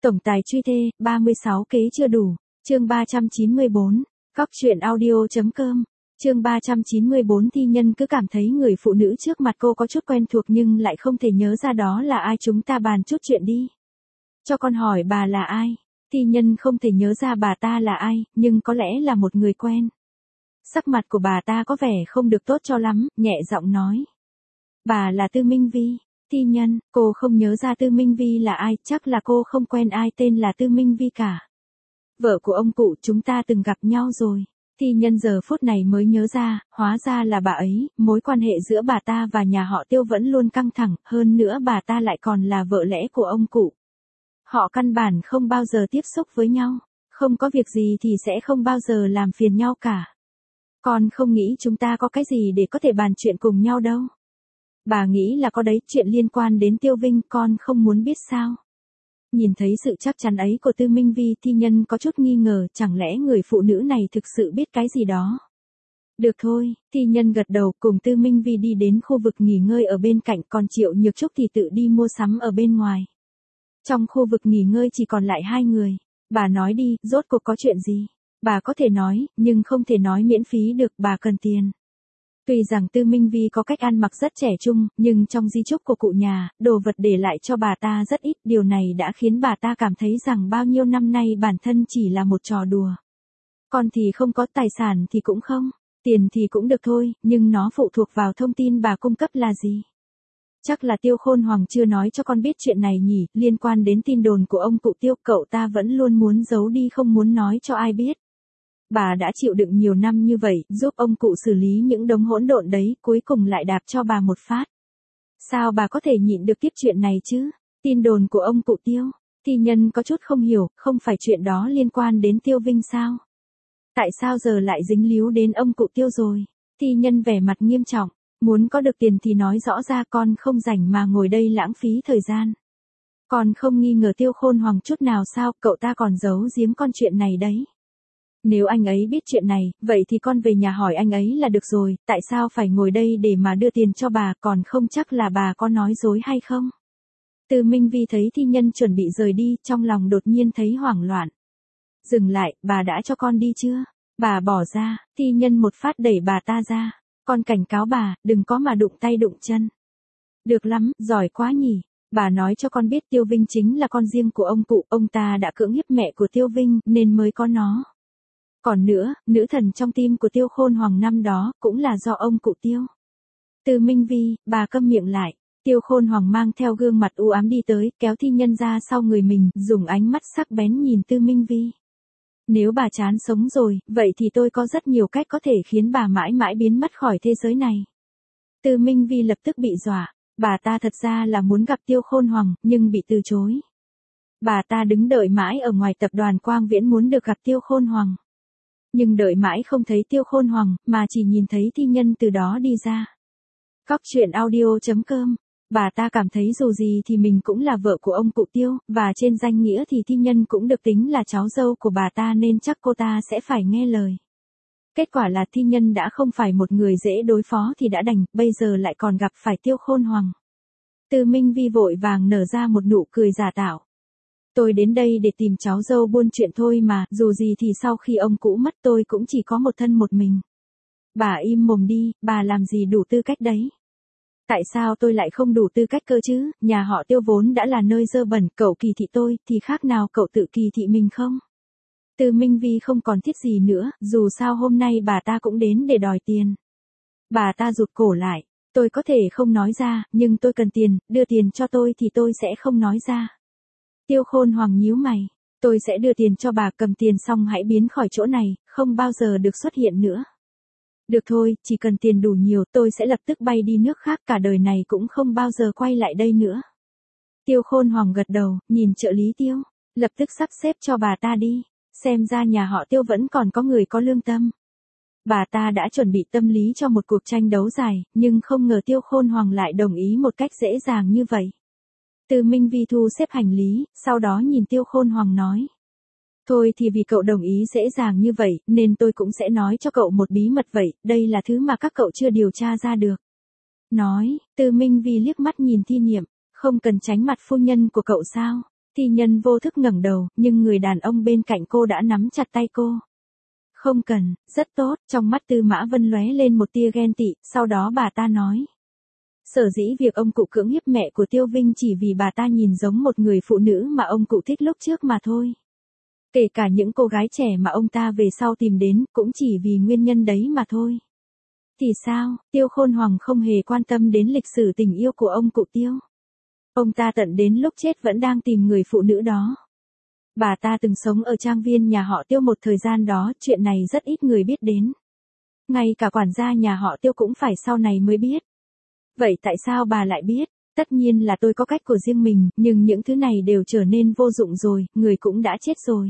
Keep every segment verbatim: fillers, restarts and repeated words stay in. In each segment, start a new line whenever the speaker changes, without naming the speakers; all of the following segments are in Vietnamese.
Tổng tài truy thê, ba mươi sáu kế chưa đủ. Chương ba trăm chín mươi bốn. Cóc truyện audio.com. Chương ba trăm chín mươi bốn. Thi Nhân cứ cảm thấy người phụ nữ trước mặt cô có chút quen thuộc nhưng lại không thể nhớ ra đó là ai. Chúng ta bàn chút chuyện đi. Cho con hỏi bà là ai? Thi Nhân không thể nhớ ra bà ta là ai, nhưng có lẽ là một người quen. Sắc mặt của bà ta có vẻ không được tốt cho lắm, nhẹ giọng nói. Bà là Tư Minh Vi. Thi Nhân, cô không nhớ ra Tư Minh Vi là ai, chắc là cô không quen ai tên là Tư Minh Vi cả. Vợ của ông cụ, chúng ta từng gặp nhau rồi. Thi Nhân giờ phút này mới nhớ ra, hóa ra là bà ấy, mối quan hệ giữa bà ta và nhà họ Tiêu vẫn luôn căng thẳng, hơn nữa bà ta lại còn là vợ lẽ của ông cụ. Họ căn bản không bao giờ tiếp xúc với nhau, không có việc gì thì sẽ không bao giờ làm phiền nhau cả. Con không nghĩ chúng ta có cái gì để có thể bàn chuyện cùng nhau đâu. Bà nghĩ là có đấy, chuyện liên quan đến Tiêu Vinh, con không muốn biết sao? Nhìn thấy sự chắc chắn ấy của Tư Minh Vi, Thi Nhân có chút nghi ngờ, chẳng lẽ người phụ nữ này thực sự biết cái gì đó? Được thôi, Thi Nhân gật đầu, cùng Tư Minh Vi đi đến khu vực nghỉ ngơi ở bên cạnh, còn Triệu Nhược Trúc thì tự đi mua sắm ở bên ngoài. Trong khu vực nghỉ ngơi chỉ còn lại hai người. Bà nói đi, rốt cuộc có chuyện gì? Bà có thể nói, nhưng không thể nói miễn phí được, bà cần tiền. Tuy rằng Tư Minh Vi có cách ăn mặc rất trẻ trung, nhưng trong di chúc của cụ nhà, đồ vật để lại cho bà ta rất ít, điều này đã khiến bà ta cảm thấy rằng bao nhiêu năm nay bản thân chỉ là một trò đùa. Con thì không có, tài sản thì cũng không, tiền thì cũng được thôi, nhưng nó phụ thuộc vào thông tin bà cung cấp là gì. Chắc là Tiêu Khôn Hoàng chưa nói cho con biết chuyện này nhỉ, liên quan đến tin đồn của ông cụ Tiêu, cậu ta vẫn luôn muốn giấu đi không muốn nói cho ai biết. Bà đã chịu đựng nhiều năm như vậy, giúp ông cụ xử lý những đống hỗn độn đấy, cuối cùng lại đạp cho bà một phát. Sao bà có thể nhịn được tiếp chuyện này chứ? Tin đồn của ông cụ Tiêu. Thi Nhân có chút không hiểu, không phải chuyện đó liên quan đến Tiêu Vinh sao? Tại sao giờ lại dính líu đến ông cụ Tiêu rồi? Thi Nhân vẻ mặt nghiêm trọng, muốn có được tiền thì nói rõ ra, con không rảnh mà ngồi đây lãng phí thời gian. Con không nghi ngờ Tiêu Khôn Hoàng chút nào sao, cậu ta còn giấu giếm con chuyện này đấy. Nếu anh ấy biết chuyện này, vậy thì con về nhà hỏi anh ấy là được rồi, tại sao phải ngồi đây để mà đưa tiền cho bà, còn không chắc là bà có nói dối hay không? Tư Minh Vi thấy Thi Nhân chuẩn bị rời đi, trong lòng đột nhiên thấy hoảng loạn. Dừng lại, bà đã cho con đi chưa? Bà bỏ ra, Thi Nhân một phát đẩy bà ta ra. Con cảnh cáo bà, đừng có mà đụng tay đụng chân. Được lắm, giỏi quá nhỉ. Bà nói cho con biết Tiêu Vinh chính là con riêng của ông cụ, ông ta đã cưỡng hiếp mẹ của Tiêu Vinh nên mới có nó. Còn nữa, nữ thần trong tim của Tiêu Khôn Hoàng năm đó, cũng là do ông cụ Tiêu. Tư Minh Vi, bà câm miệng lại. Tiêu Khôn Hoàng mang theo gương mặt u ám đi tới, kéo Thi Nhân ra sau người mình, dùng ánh mắt sắc bén nhìn Tư Minh Vi. Nếu bà chán sống rồi, vậy thì tôi có rất nhiều cách có thể khiến bà mãi mãi biến mất khỏi thế giới này. Tư Minh Vi lập tức bị dọa, bà ta thật ra là muốn gặp Tiêu Khôn Hoàng, nhưng bị từ chối. Bà ta đứng đợi mãi ở ngoài tập đoàn Quang Viễn muốn được gặp Tiêu Khôn Hoàng. Nhưng đợi mãi không thấy Tiêu Khôn Hoàng, mà chỉ nhìn thấy Thi Nhân từ đó đi ra. Cóc truyện audio.com. Bà ta cảm thấy dù gì thì mình cũng là vợ của ông cụ Tiêu, và trên danh nghĩa thì Thi Nhân cũng được tính là cháu dâu của bà ta nên chắc cô ta sẽ phải nghe lời. Kết quả là Thi Nhân đã không phải một người dễ đối phó thì đã đành, bây giờ lại còn gặp phải Tiêu Khôn Hoàng. Tư Minh Vi vội vàng nở ra một nụ cười giả tạo. Tôi đến đây để tìm cháu dâu buôn chuyện thôi mà, dù gì thì sau khi ông cũ mất tôi cũng chỉ có một thân một mình. Bà im mồm đi, bà làm gì đủ tư cách đấy? Tại sao tôi lại không đủ tư cách cơ chứ, nhà họ Tiêu vốn đã là nơi dơ bẩn, cậu kỳ thị tôi, thì khác nào cậu tự kỳ thị mình không? Tư Minh Vi không còn thiết gì nữa, dù sao hôm nay bà ta cũng đến để đòi tiền. Bà ta rụt cổ lại, tôi có thể không nói ra, nhưng tôi cần tiền, đưa tiền cho tôi thì tôi sẽ không nói ra. Tiêu Khôn Hoàng nhíu mày, tôi sẽ đưa tiền cho bà, cầm tiền xong hãy biến khỏi chỗ này, không bao giờ được xuất hiện nữa. Được thôi, chỉ cần tiền đủ nhiều tôi sẽ lập tức bay đi nước khác, cả đời này cũng không bao giờ quay lại đây nữa. Tiêu Khôn Hoàng gật đầu, nhìn trợ lý Tiêu, lập tức sắp xếp cho bà ta đi, xem ra nhà họ Tiêu vẫn còn có người có lương tâm. Bà ta đã chuẩn bị tâm lý cho một cuộc tranh đấu dài, nhưng không ngờ Tiêu Khôn Hoàng lại đồng ý một cách dễ dàng như vậy. Tư Minh Vi thu xếp hành lý, sau đó nhìn Tiêu Khôn Hoàng nói. Thôi thì vì cậu đồng ý dễ dàng như vậy, nên tôi cũng sẽ nói cho cậu một bí mật vậy, đây là thứ mà các cậu chưa điều tra ra được. Nói, Tư Minh Vi liếc mắt nhìn Thi Niệm, không cần tránh mặt phu nhân của cậu sao? Thi nhân vô thức ngẩng đầu, nhưng người đàn ông bên cạnh cô đã nắm chặt tay cô. Không cần, rất tốt, trong mắt Tư Mã Vân lóe lên một tia ghen tị, sau đó bà ta nói. Sở dĩ việc ông cụ cưỡng hiếp mẹ của Tiêu Vinh chỉ vì bà ta nhìn giống một người phụ nữ mà ông cụ thích lúc trước mà thôi. Kể cả những cô gái trẻ mà ông ta về sau tìm đến, cũng chỉ vì nguyên nhân đấy mà thôi. Thì sao, Tiêu Khôn Hoàng không hề quan tâm đến lịch sử tình yêu của ông cụ Tiêu. Ông ta tận đến lúc chết vẫn đang tìm người phụ nữ đó. Bà ta từng sống ở trang viên nhà họ Tiêu một thời gian đó, chuyện này rất ít người biết đến. Ngay cả quản gia nhà họ Tiêu cũng phải sau này mới biết. Vậy tại sao bà lại biết? Tất nhiên là tôi có cách của riêng mình, nhưng những thứ này đều trở nên vô dụng rồi, người cũng đã chết rồi.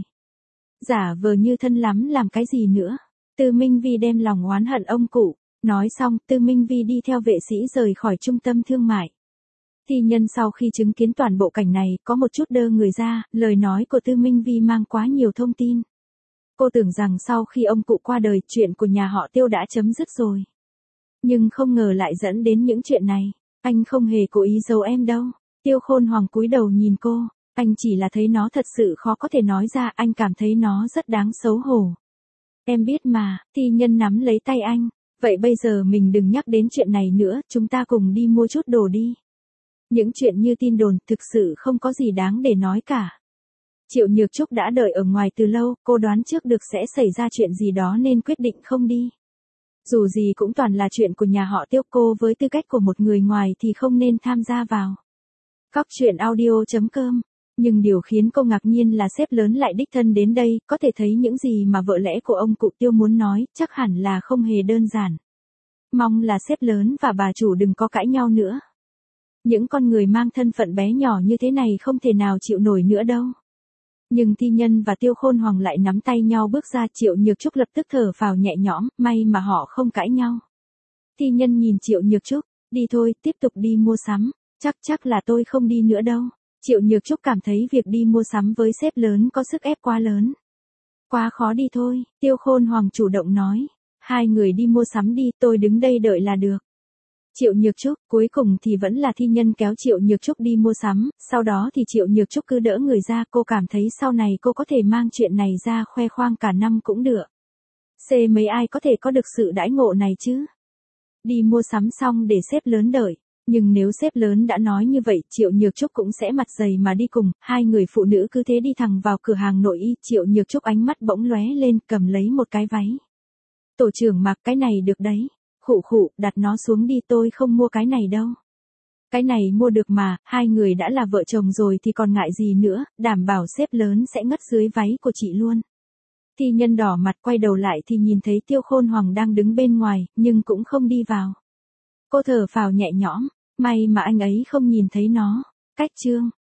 Giả vờ như thân lắm làm cái gì nữa? Tư Minh Vi đem lòng oán hận ông cụ. Nói xong, Tư Minh Vi đi theo vệ sĩ rời khỏi trung tâm thương mại. Thi nhân sau khi chứng kiến toàn bộ cảnh này, có một chút đơ người ra, lời nói của Tư Minh Vi mang quá nhiều thông tin. Cô tưởng rằng sau khi ông cụ qua đời, chuyện của nhà họ Tiêu đã chấm dứt rồi. Nhưng không ngờ lại dẫn đến những chuyện này. Anh không hề cố ý giấu em đâu. Tiêu Khôn Hoàng cúi đầu nhìn cô. Anh chỉ là thấy nó thật sự khó có thể nói ra, anh cảm thấy nó rất đáng xấu hổ. Em biết mà, thi nhân nắm lấy tay anh. Vậy bây giờ mình đừng nhắc đến chuyện này nữa, chúng ta cùng đi mua chút đồ đi. Những chuyện như tin đồn thực sự không có gì đáng để nói cả. Triệu Nhược Trúc đã đợi ở ngoài từ lâu, cô đoán trước được sẽ xảy ra chuyện gì đó nên quyết định không đi. Dù gì cũng toàn là chuyện của nhà họ Tiêu, cô với tư cách của một người ngoài thì không nên tham gia vào. Cóc truyện audio chấm com. Nhưng điều khiến cô ngạc nhiên là sếp lớn lại đích thân đến đây, có thể thấy những gì mà vợ lẽ của ông cụ Tiêu muốn nói, chắc hẳn là không hề đơn giản. Mong là sếp lớn và bà chủ đừng có cãi nhau nữa. Những con người mang thân phận bé nhỏ như thế này không thể nào chịu nổi nữa đâu. Nhưng Thi Nhân và Tiêu Khôn Hoàng lại nắm tay nhau bước ra, Triệu Nhược Trúc lập tức thở phào nhẹ nhõm, may mà họ không cãi nhau. Thi Nhân nhìn Triệu Nhược Trúc, đi thôi, tiếp tục đi mua sắm, chắc chắc là tôi không đi nữa đâu. Triệu Nhược Trúc cảm thấy việc đi mua sắm với sếp lớn có sức ép quá lớn. Quá khó đi thôi, Tiêu Khôn Hoàng chủ động nói. Hai người đi mua sắm đi, tôi đứng đây đợi là được. Triệu Nhược Trúc, cuối cùng thì vẫn là Thi Nhân kéo Triệu Nhược Trúc đi mua sắm, sau đó thì Triệu Nhược Trúc cứ đỡ người ra, cô cảm thấy sau này cô có thể mang chuyện này ra khoe khoang cả năm cũng được. C mấy ai có thể có được sự đãi ngộ này chứ? Đi mua sắm xong để sếp lớn đợi. Nhưng nếu sếp lớn đã nói như vậy, Triệu Nhược Trúc cũng sẽ mặt dày mà đi cùng, hai người phụ nữ cứ thế đi thẳng vào cửa hàng nội y, Triệu Nhược Trúc ánh mắt bỗng lóe lên, cầm lấy một cái váy. Tổ trưởng mặc cái này được đấy. Khụ khụ, đặt nó xuống đi, tôi không mua cái này đâu. Cái này mua được mà, hai người đã là vợ chồng rồi thì còn ngại gì nữa, đảm bảo sếp lớn sẽ ngất dưới váy của chị luôn. Thi Nhân đỏ mặt quay đầu lại thì nhìn thấy Tiêu Khôn Hoàng đang đứng bên ngoài, nhưng cũng không đi vào. Cô thở phào nhẹ nhõm, may mà anh ấy không nhìn thấy nó. Cách chương